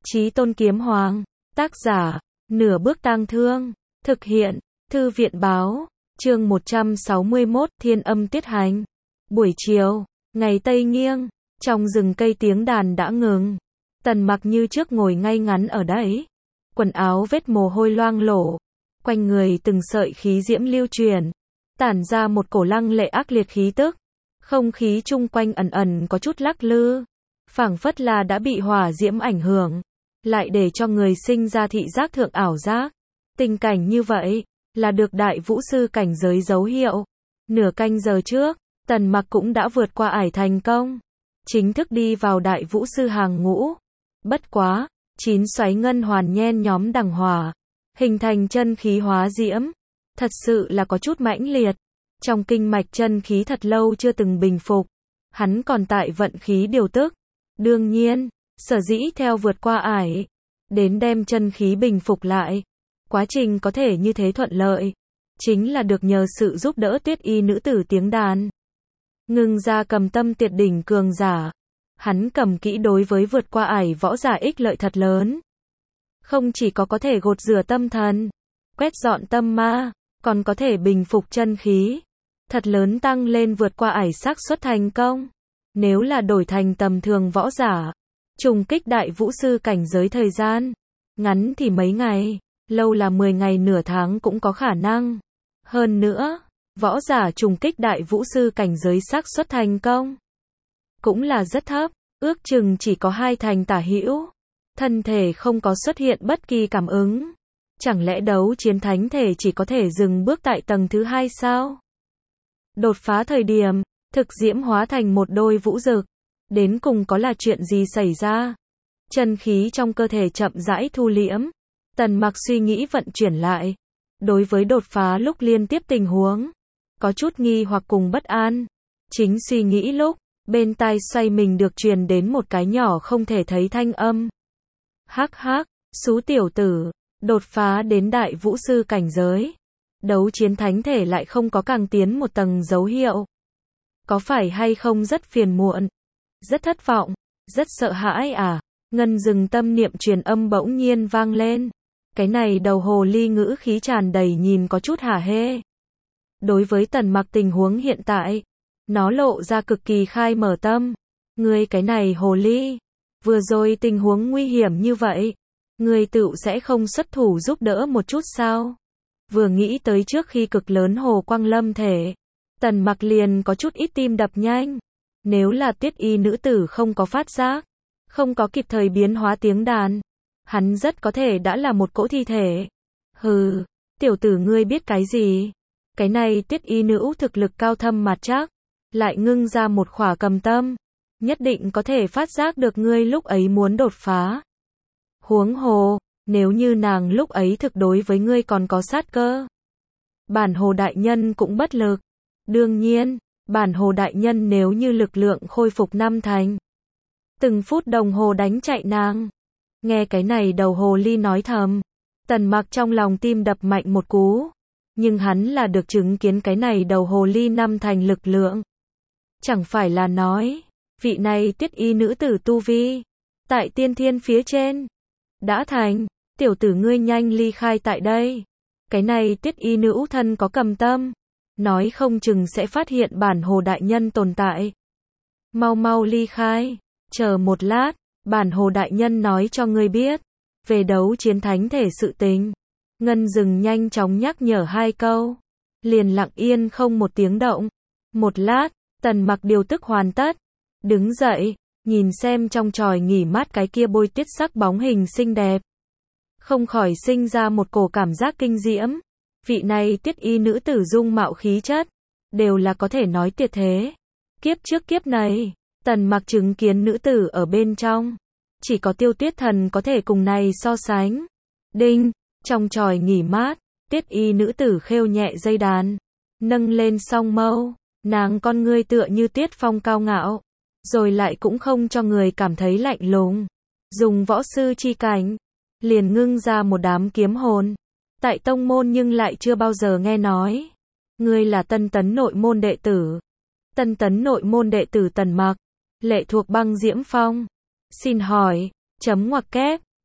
Chí Tôn Kiếm Hoàng, tác giả, Nửa Bước Tang Thương, thực hiện, Thư viện Báo, chương 161, Thiên Âm Tiết Hành. Buổi chiều, ngày tây nghiêng, trong rừng cây tiếng đàn đã ngừng. Tần Mặc như trước ngồi ngay ngắn ở đấy, quần áo vết mồ hôi loang lổ, quanh người từng sợi khí diễm lưu truyền, tản ra một cổ lăng lệ ác liệt khí tức. Không khí chung quanh ẩn ẩn có chút lắc lư, phảng phất là đã bị hỏa diễm ảnh hưởng, lại để cho người sinh ra thị giác thượng ảo giác. Tình cảnh như vậy, là được đại vũ sư cảnh giới dấu hiệu. Nửa canh giờ trước, Tần Mặc cũng đã vượt qua ải thành công, chính thức đi vào đại vũ sư hàng ngũ. Bất quá, 9 xoáy ngân hoàn nhen nhóm đằng hòa, hình thành chân khí hóa diễm, thật sự là có chút mãnh liệt. Trong kinh mạch chân khí thật lâu chưa từng bình phục, hắn còn tại vận khí điều tức. Đương nhiên, sở dĩ theo vượt qua ải, đến đem chân khí bình phục lại, quá trình có thể như thế thuận lợi, chính là được nhờ sự giúp đỡ Tuyết Y nữ tử tiếng đàn. Ngưng ra cầm tâm tuyệt đỉnh cường giả, hắn cầm kỹ đối với vượt qua ải võ giả ích lợi thật lớn. Không chỉ có thể gột rửa tâm thần, quét dọn tâm ma, còn có thể bình phục chân khí, thật lớn tăng lên vượt qua ải xác suất thành công. Nếu là đổi thành tầm thường võ giả, trùng kích đại vũ sư cảnh giới thời gian, ngắn thì mấy ngày, lâu là 10 ngày nửa tháng cũng có khả năng. Hơn nữa, võ giả trùng kích đại vũ sư cảnh giới xác suất thành công cũng là rất thấp, ước chừng chỉ có 2 thành tả hữu. Thân thể không có xuất hiện bất kỳ cảm ứng. Chẳng lẽ đấu chiến thánh thể chỉ có thể dừng bước tại tầng thứ 2 sao? Đột phá thời điểm, thực diễm hóa thành một đôi vũ dực. Đến cùng có là chuyện gì xảy ra? Chân khí trong cơ thể chậm rãi thu liễm. Tần Mặc suy nghĩ vận chuyển lại. Đối với đột phá lúc liên tiếp tình huống, có chút nghi hoặc cùng bất an. Chính suy nghĩ lúc, bên tai xoay mình được truyền đến một cái nhỏ không thể thấy thanh âm. Hắc hắc, xú tiểu tử, đột phá đến đại vũ sư cảnh giới. Đấu chiến thánh thể lại không có càng tiến một tầng dấu hiệu. Có phải hay không rất phiền muộn? Rất thất vọng? Rất sợ hãi à? Ngân dừng tâm niệm truyền âm bỗng nhiên vang lên. Cái này đầu hồ ly ngữ khí tràn đầy nhìn có chút hả hê. Đối với Tần Mặc tình huống hiện tại, nó lộ ra cực kỳ khai mở tâm. Ngươi cái này hồ ly, vừa rồi tình huống nguy hiểm như vậy, ngươi tựu sẽ không xuất thủ giúp đỡ một chút sao? Vừa nghĩ tới trước khi cực lớn hồ quang lâm thể, Tần Mặc liền có chút ít tim đập nhanh. Nếu là Tuyết Y nữ tử không có phát giác, không có kịp thời biến hóa tiếng đàn, hắn rất có thể đã là một cỗ thi thể. Hừ, tiểu tử ngươi biết cái gì? Cái này Tuyết Y nữ thực lực cao thâm mà chắc, lại ngưng ra một khỏa cầm tâm, nhất định có thể phát giác được ngươi lúc ấy muốn đột phá. Huống hồ, nếu như nàng lúc ấy thực đối với ngươi còn có sát cơ, bản hồ đại nhân cũng bất lực. Đương nhiên, bản hồ đại nhân nếu như lực lượng khôi phục 5 thành, từng phút đồng hồ đánh chạy nàng. Nghe cái này đầu hồ ly nói thầm, Tần Mặc trong lòng tim đập mạnh một cú. Nhưng hắn là được chứng kiến cái này đầu hồ ly 5 thành lực lượng. Chẳng phải là nói, vị này Tuyết Y nữ tử tu vi, tại tiên thiên phía trên, đã thành, tiểu tử ngươi nhanh ly khai tại đây. Cái này Tuyết Y nữ thân có cầm tâm, nói không chừng sẽ phát hiện bản hồ đại nhân tồn tại. Mau mau ly khai, chờ một lát, bản hồ đại nhân nói cho ngươi biết, về đấu chiến thánh thể sự tình. Ngân dừng nhanh chóng nhắc nhở 2 câu, liền lặng yên không một tiếng động. Một lát, Tần Mặc điều tức hoàn tất, đứng dậy, nhìn xem trong chòi nghỉ mát cái kia bôi tiết sắc bóng hình xinh đẹp, không khỏi sinh ra một cổ cảm giác kinh diễm. Vị này Tuyết Y nữ tử dung mạo khí chất, đều là có thể nói tuyệt thế. Kiếp trước kiếp này, Tần Mặc chứng kiến nữ tử ở bên trong, chỉ có Tiêu Tuyết Thần có thể cùng này so sánh. Đinh, trong chòi nghỉ mát, Tuyết Y nữ tử khêu nhẹ dây đàn, nâng lên song mâu, nàng con ngươi tựa như tiết phong cao ngạo, rồi lại cũng không cho người cảm thấy lạnh lùng. Dùng võ sư chi cảnh, liền ngưng ra một đám kiếm hồn. Tại tông môn nhưng lại chưa bao giờ nghe nói. Ngươi là Tân Tấn nội môn đệ tử. Tân Tấn nội môn đệ tử Tần Mặc, lệ thuộc Băng Diễm Phong. Xin hỏi, chấm ngoặc kép,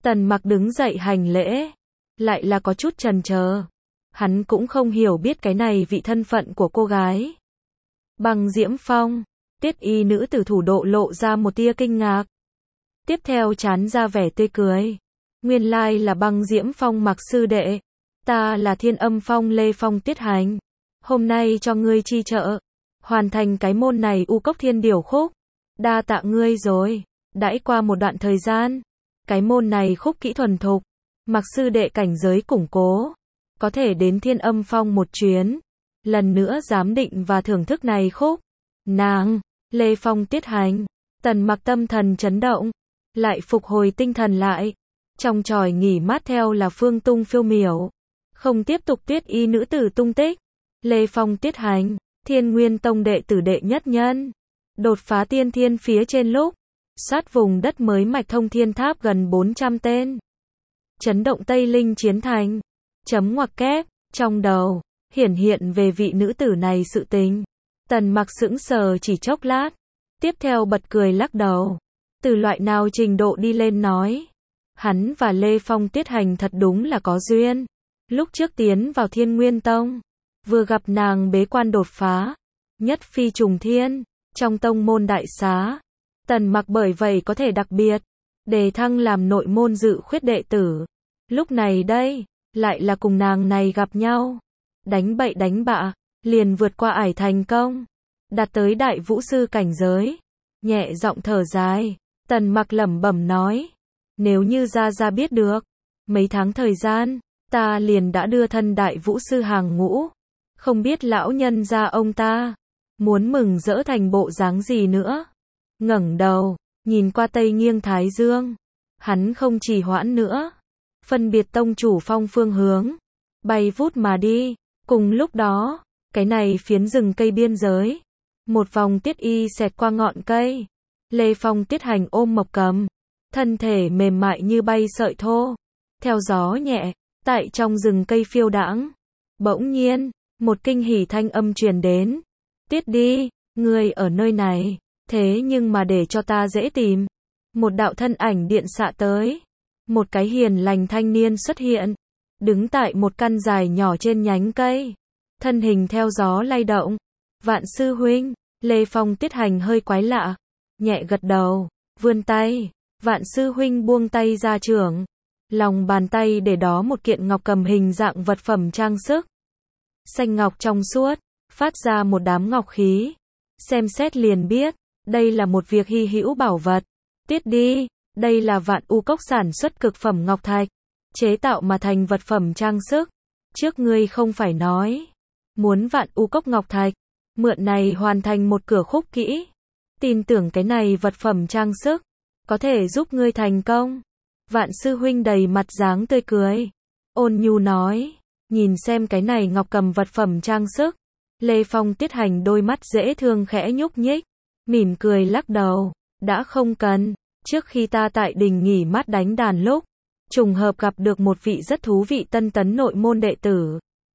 Tần Mặc đứng dậy hành lễ, lại là có chút chần chờ. Hắn cũng không hiểu biết cái này vị thân phận của cô gái. Băng Diễm Phong, Tiết Y nữ tử thủ độ lộ ra một tia kinh ngạc. Tiếp theo chán ra vẻ tươi cười. Nguyên lai là Băng Diễm Phong Mặc sư đệ. Ta là Thiên Âm Phong Lê Phong Tiết Hành. Hôm nay cho ngươi chi trợ, hoàn thành cái môn này U Cốc Thiên Điểu Khúc. Đa tạ ngươi rồi. Đãi qua một đoạn thời gian, cái môn này khúc kỹ thuần thục, Mặc sư đệ cảnh giới củng cố, có thể đến Thiên Âm Phong một chuyến, lần nữa giám định và thưởng thức này khúc. Nàng, Lê Phong Tiết Hành, Tần Mặc tâm thần chấn động, lại phục hồi tinh thần lại, trong tròi nghỉ mát theo là phương tung phiêu miểu, không tiếp tục Tiết Y nữ tử tung tích. Lê Phong Tiết Hành, Thiên Nguyên Tông đệ tử đệ nhất nhân, đột phá tiên thiên phía trên lúc, sát vùng đất mới mạch thông thiên tháp gần 400 tên. Chấn động Tây Linh chiến thành. Chấm ngoặc kép, trong đầu, hiện về vị nữ tử này sự tình. Tần Mặc sững sờ chỉ chốc lát, tiếp theo bật cười lắc đầu. Từ loại nào trình độ đi lên nói. Hắn và Lê Phong Tiết Hành thật đúng là có duyên. Lúc trước tiến vào Thiên Nguyên Tông, vừa gặp nàng bế quan đột phá, nhất phi trùng thiên, trong tông môn đại xá. Tần Mặc bởi vậy có thể đặc biệt, đề thăng làm nội môn dự khuyết đệ tử. Lúc này đây, lại là cùng nàng này gặp nhau. Đánh bậy đánh bạ, liền vượt qua ải thành công. Đạt tới đại vũ sư cảnh giới. Nhẹ giọng thở dài, Tần Mặc lẩm bẩm nói. Nếu như Gia biết được, mấy tháng thời gian, ta liền đã đưa thân đại vũ sư hàng ngũ. Không biết lão nhân gia ông ta, muốn mừng rỡ thành bộ dáng gì nữa. Ngẩng đầu, nhìn qua tây nghiêng thái dương. Hắn không trì hoãn nữa. Phân biệt tông chủ phong phương hướng. Bay vút mà đi. Cùng lúc đó, cái này phiến rừng cây biên giới. Một vòng Tiết Y xẹt qua ngọn cây. Lê Phong Tiết Hành ôm Mộc Cầm. Thân thể mềm mại như bay sợi thô. Theo gió nhẹ, tại trong rừng cây phiêu đãng. Bỗng nhiên, một kinh hỉ thanh âm truyền đến. Tiết đi, ngươi ở nơi này. Thế nhưng mà để cho ta dễ tìm. Một đạo thân ảnh điện xạ tới. Một cái hiền lành thanh niên xuất hiện. Đứng tại một căn dài nhỏ trên nhánh cây. Thân hình theo gió lay động. Vạn sư huynh, Lê Phong Tiết Hành hơi quái lạ. Nhẹ gật đầu, vươn tay. Vạn sư huynh buông tay ra trưởng. Lòng bàn tay để đó một kiện ngọc cầm hình dạng vật phẩm trang sức. Xanh ngọc trong suốt, phát ra một đám ngọc khí. Xem xét liền biết, đây là một việc hy hữu bảo vật. Tiết đi, đây là Vạn U Cốc sản xuất cực phẩm ngọc thạch, chế tạo mà thành vật phẩm trang sức. Trước ngươi không phải nói, muốn Vạn U Cốc ngọc thạch, mượn này hoàn thành một cửa khúc kỹ. Tin tưởng cái này vật phẩm trang sức, có thể giúp ngươi thành công. Vạn sư huynh đầy mặt dáng tươi cười, ôn nhu nói, nhìn xem cái này ngọc cầm vật phẩm trang sức. Lê Phong Tiết Hành đôi mắt dễ thương khẽ nhúc nhích, mỉm cười lắc đầu, đã không cần. Trước khi ta tại đình nghỉ mát đánh đàn lúc, trùng hợp gặp được một vị rất thú vị tân tấn nội môn đệ tử.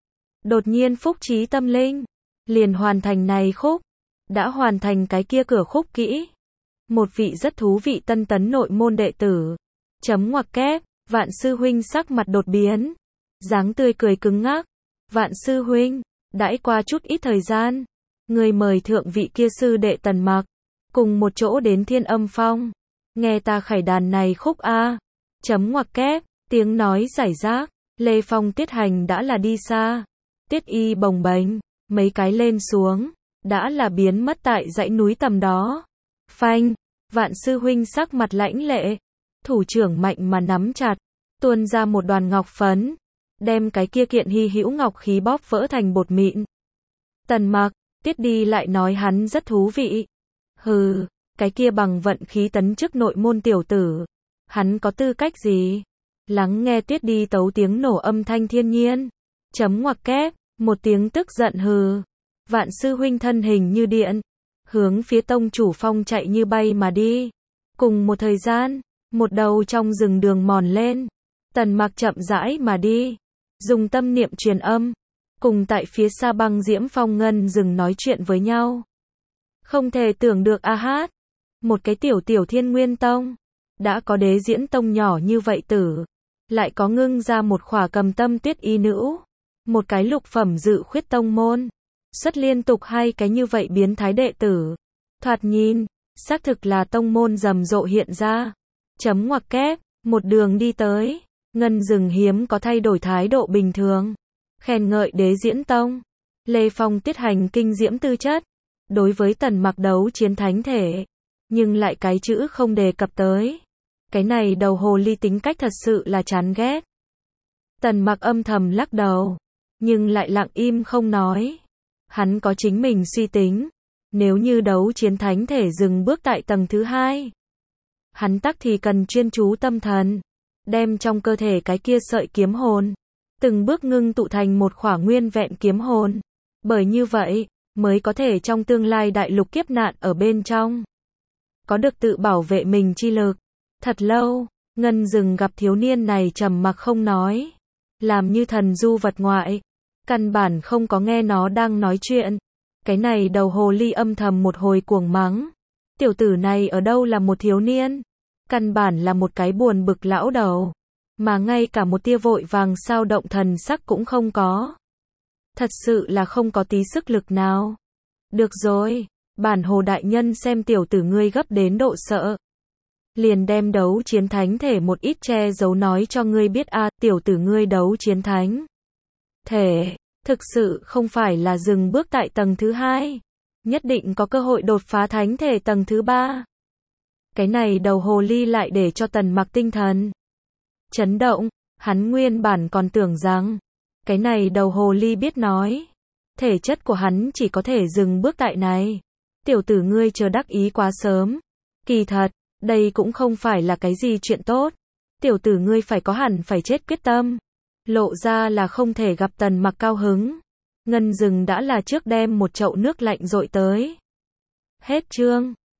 Đột nhiên phúc trí tâm linh, liền hoàn thành này khúc, đã hoàn thành cái kia cửa khúc kỹ. Một vị rất thú vị tân tấn nội môn đệ tử. Chấm ngoặc kép, Vạn sư huynh sắc mặt đột biến, dáng tươi cười cứng ngắc. Vạn sư huynh, đãi qua chút ít thời gian, người mời thượng vị kia sư đệ Tần Mặc, cùng một chỗ đến Thiên Âm Phong, nghe ta khải đàn này khúc a. Chấm ngoặc kép, tiếng nói rải rác, Lê Phong Tiết Hành đã là đi xa. Tiết Y bồng bềnh, mấy cái lên xuống, đã là biến mất tại dãy núi tầm đó. Phanh, Vạn sư huynh sắc mặt lãnh lệ, thủ trưởng mạnh mà nắm chặt, tuôn ra một đoàn ngọc phấn, đem cái kia kiện hy hữu ngọc khí bóp vỡ thành bột mịn. Tần Mặc, Tiết đi lại nói hắn rất thú vị. Hừ, cái kia bằng vận khí tấn chức nội môn tiểu tử, hắn có tư cách gì? Lắng nghe Tiết đi tấu tiếng nổ âm thanh thiên nhiên. Chấm ngoặc kép, một tiếng tức giận hừ. Vạn sư huynh thân hình như điện, hướng phía tông chủ phong chạy như bay mà đi. Cùng một thời gian, một đầu trong rừng đường mòn lên. Tần Mặc chậm rãi mà đi, dùng tâm niệm truyền âm, cùng tại phía xa Băng Diễm Phong ngân rừng nói chuyện với nhau. Không thể tưởng được a hát, một cái tiểu Thiên Nguyên Tông, Đã có Đế Diễn Tông nhỏ như vậy tử, lại có ngưng ra một khỏa Cầm Tâm Tuyết y nữ, một cái lục phẩm Dự Khuyết tông môn, xuất liên tục hai cái như vậy biến thái đệ tử. Thoạt nhìn, xác thực là tông môn rầm rộ hiện ra. Chấm ngoặc kép, một đường đi tới, Ngân Dừng hiếm có thay đổi thái độ bình thường, khen ngợi Đế Diễn Tông. Lê Phong tiết hành kinh diễm tư chất, đối với Tần Mặc đấu chiến thánh thể, nhưng lại cái chữ không đề cập tới. Cái này đầu hồ ly tính cách thật sự là chán ghét. Tần Mặc âm thầm lắc đầu, nhưng lại lặng im không nói. Hắn có chính mình suy tính, nếu như đấu chiến thánh thể dừng bước tại tầng thứ 2, hắn tắc thì cần chuyên chú tâm thần, đem trong cơ thể cái kia sợi kiếm hồn, từng bước ngưng tụ thành một khỏa nguyên vẹn kiếm hồn. Bởi như vậy, mới có thể trong tương lai đại lục kiếp nạn ở bên trong, có được tự bảo vệ mình chi lực. Thật lâu, Ngân Dừng gặp thiếu niên này trầm mặc không nói, làm như thần du vật ngoại, căn bản không có nghe nó đang nói chuyện. Cái này đầu hồ ly âm thầm một hồi cuồng mắng. Tiểu tử này ở đâu là một thiếu niên, căn bản là một cái buồn bực lão đầu, mà ngay cả một tia vội vàng sao động thần sắc cũng không có. Thật sự là không có tí sức lực nào. Được rồi, bản hồ đại nhân xem tiểu tử ngươi gấp đến độ sợ, liền đem đấu chiến thánh thể một ít che giấu nói cho ngươi biết a. Tiểu tử ngươi đấu chiến thánh thể, thực sự không phải là dừng bước tại tầng thứ 2, nhất định có cơ hội đột phá thánh thể tầng thứ 3. Cái này đầu hồ ly lại để cho Tần Mặc tinh thần chấn động. Hắn nguyên bản còn tưởng rằng cái này đầu hồ ly biết nói, thể chất của hắn chỉ có thể dừng bước tại này. Tiểu tử ngươi chờ đắc ý quá sớm. Kỳ thật, đây cũng không phải là cái gì chuyện tốt. Tiểu tử ngươi phải có hẳn phải chết quyết tâm. Lộ ra là không thể gặp Tần Mặc cao hứng. Ngân Dừng đã là trước đem một chậu nước lạnh dội tới. Hết chương.